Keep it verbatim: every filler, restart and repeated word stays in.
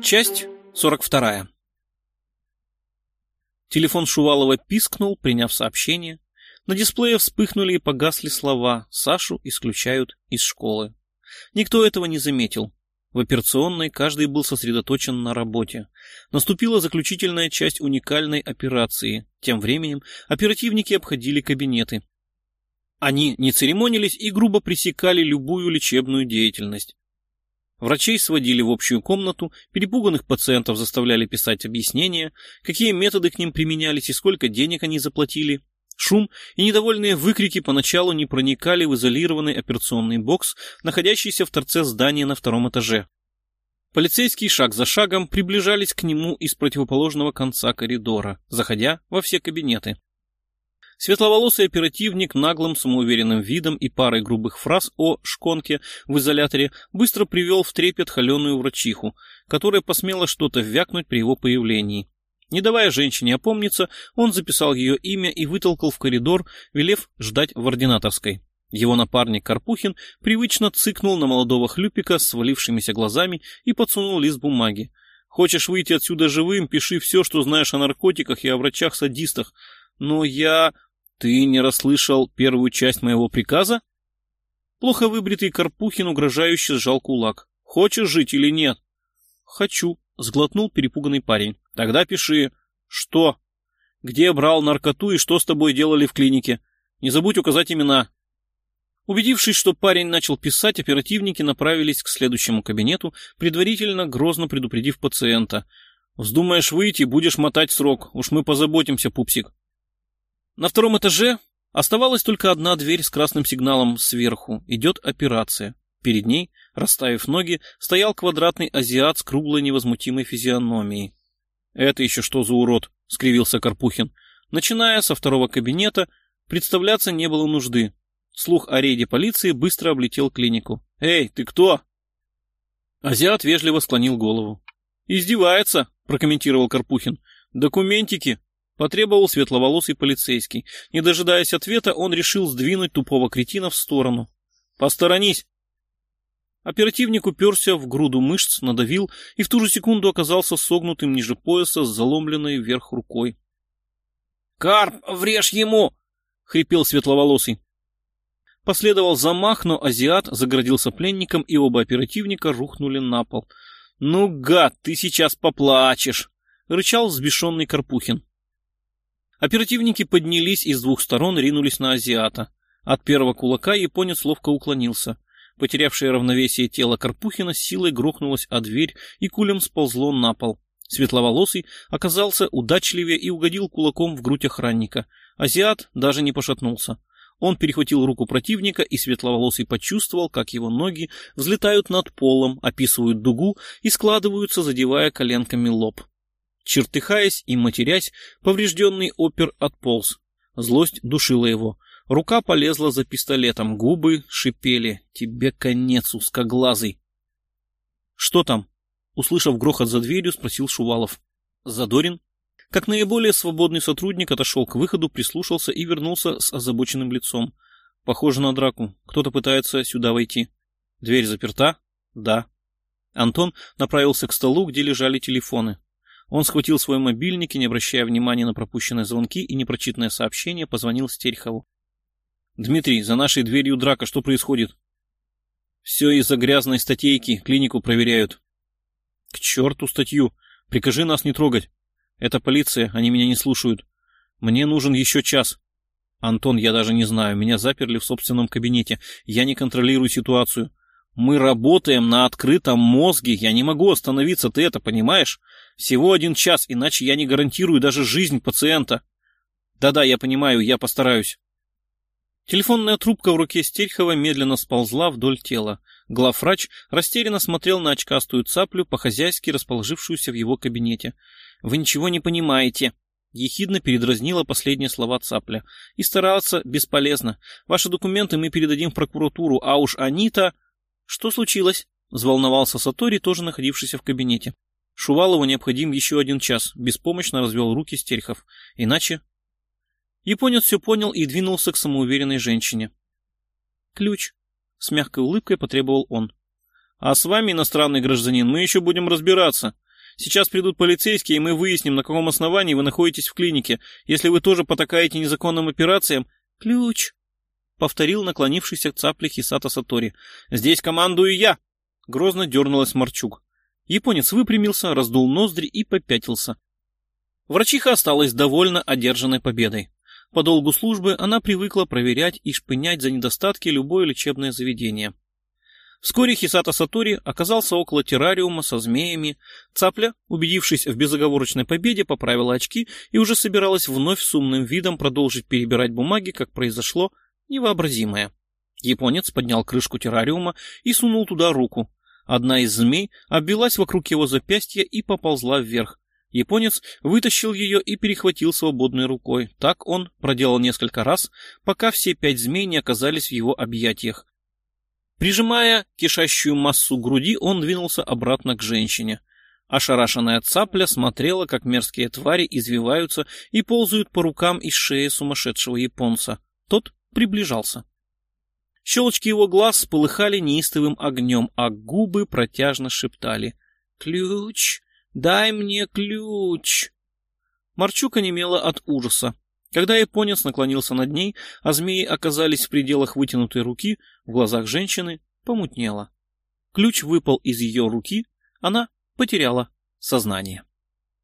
Часть сорок вторая. Телефон Шувалова пискнул, приняв сообщение. На дисплее вспыхнули и погасли слова: «Сашу исключают из школы». Никто этого не заметил. В операционной каждый был сосредоточен на работе. Наступила заключительная часть уникальной операции. Тем временем оперативники обходили кабинеты. Они не церемонились и грубо пресекали любую лечебную деятельность. Врачей сводили в общую комнату, перепуганных пациентов заставляли писать объяснения, какие методы к ним применялись и сколько денег они заплатили. Шум и недовольные выкрики поначалу не проникали в изолированный операционный бокс, находящийся в торце здания на втором этаже. Полицейские шаг за шагом приближались к нему из противоположного конца коридора, заходя во все кабинеты. Светловолосый оперативник наглым самоуверенным видом и парой грубых фраз о шконке в изоляторе быстро привел в трепет холеную врачиху, которая посмела что-то вякнуть при его появлении. Не давая женщине опомниться, он записал ее имя и вытолкал в коридор, велев ждать в ординаторской. Его напарник Карпухин привычно цыкнул на молодого хлюпика с свалившимися глазами и подсунул лист бумаги. «Хочешь выйти отсюда живым, пиши все, что знаешь о наркотиках и о врачах-садистах. Но я... Ты не расслышал первую часть моего приказа?» Плохо выбритый Карпухин угрожающе сжал кулак. «Хочешь жить или нет?» «Хочу», — сглотнул перепуганный парень. «Тогда пиши. Что? Где брал наркоту и что с тобой делали в клинике? Не забудь указать имена». Убедившись, что парень начал писать, оперативники направились к следующему кабинету, предварительно грозно предупредив пациента. «Вздумаешь выйти, будешь мотать срок. Уж мы позаботимся, пупсик». На втором этаже оставалась только одна дверь с красным сигналом сверху. Идет операция. Перед ней, расставив ноги, стоял квадратный азиат с круглой невозмутимой физиономией. «Это еще что за урод?» — скривился Карпухин. Начиная со второго кабинета, представляться не было нужды. Слух о рейде полиции быстро облетел клинику. «Эй, ты кто?» Азиат вежливо склонил голову. «Издевается», — прокомментировал Карпухин. «Документики», — потребовал светловолосый полицейский. Не дожидаясь ответа, он решил сдвинуть тупого кретина в сторону. «Посторонись!» Оперативник уперся в груду мышц, надавил и в ту же секунду оказался согнутым ниже пояса с заломленной вверх рукой. «Карп, врежь ему!» — хрипел светловолосый. Последовал замах, но азиат загородился пленником, и оба оперативника рухнули на пол. «Ну, гад, ты сейчас поплачешь!» — рычал взбешенный Карпухин. Оперативники поднялись и с двух сторон ринулись на азиата. От первого кулака японец ловко уклонился. Потерявшее равновесие тело Карпухина с силой грохнулось о дверь и кулем сползло на пол. Светловолосый оказался удачливее и угодил кулаком в грудь охранника. Азиат даже не пошатнулся. Он перехватил руку противника, и светловолосый почувствовал, как его ноги взлетают над полом, описывают дугу и складываются, задевая коленками лоб. Чертыхаясь и матерясь, поврежденный опер отполз. Злость душила его. Рука полезла за пистолетом, губы шипели. «Тебе конец, узкоглазый!» «Что там?» — услышав грохот за дверью, спросил Шувалов. Задорин, как наиболее свободный сотрудник, отошел к выходу, прислушался и вернулся с озабоченным лицом. «Похоже на драку. Кто-то пытается сюда войти. Дверь заперта?» «Да». Антон направился к столу, где лежали телефоны. Он схватил свой мобильник и, не обращая внимания на пропущенные звонки и непрочитанное сообщение, позвонил Стерхову. «Дмитрий, за нашей дверью драка. Что происходит?» «Все из-за грязной статейки. Клинику проверяют». «К черту статью. Прикажи нас не трогать. Это полиция. Они меня не слушают. Мне нужен еще час». «Антон, я даже не знаю. Меня заперли в собственном кабинете. Я не контролирую ситуацию. Мы работаем на открытом мозге. Я не могу остановиться. Ты это понимаешь? Всего один час, иначе я не гарантирую даже жизнь пациента». «Да-да, я понимаю. Я постараюсь». Телефонная трубка в руке Стерхова медленно сползла вдоль тела. Главврач растерянно смотрел на очкастую цаплю, по-хозяйски расположившуюся в его кабинете. «Вы ничего не понимаете», — ехидно передразнила последние слова цапля. «И стараться бесполезно. Ваши документы мы передадим в прокуратуру, а уж они-то...» «Что случилось?» — взволновался Сатори, тоже находившийся в кабинете. «Шувалову необходим еще один час», — беспомощно развел руки Стерхов. «Иначе...» Японец все понял и двинулся к самоуверенной женщине. «Ключ», — с мягкой улыбкой потребовал он. «А с вами, иностранный гражданин, мы еще будем разбираться. Сейчас придут полицейские, и мы выясним, на каком основании вы находитесь в клинике. Если вы тоже потакаете незаконным операциям... Ключ! Повторил наклонившийся к цапле Хисата Сатори. Здесь командую я! Грозно дернулась Марчук. Японец выпрямился, раздул ноздри и попятился. Врачиха осталась довольно одержанной победой. По долгу службы она привыкла проверять и шпынять за недостатки любое лечебное заведение. Вскоре Хисата Сатори оказался около террариума со змеями. Цапля, убедившись в безоговорочной победе, поправила очки и уже собиралась вновь с умным видом продолжить перебирать бумаги, как произошло невообразимое. Японец поднял крышку террариума и сунул туда руку. Одна из змей обвилась вокруг его запястья и поползла вверх. Японец вытащил ее и перехватил свободной рукой. Так он проделал несколько раз, пока все пять змей не оказались в его объятиях. Прижимая кишащую массу к груди, он двинулся обратно к женщине. Ошарашенная цапля смотрела, как мерзкие твари извиваются и ползают по рукам и шее сумасшедшего японца. Тот приближался. Щелочки его глаз полыхали неистовым огнем, а губы протяжно шептали: «Ключ! Дай мне ключ!» Марчук онемела от ужаса. Когда японец наклонился над ней, а змеи оказались в пределах вытянутой руки, в глазах женщины помутнело. Ключ выпал из ее руки, она потеряла сознание.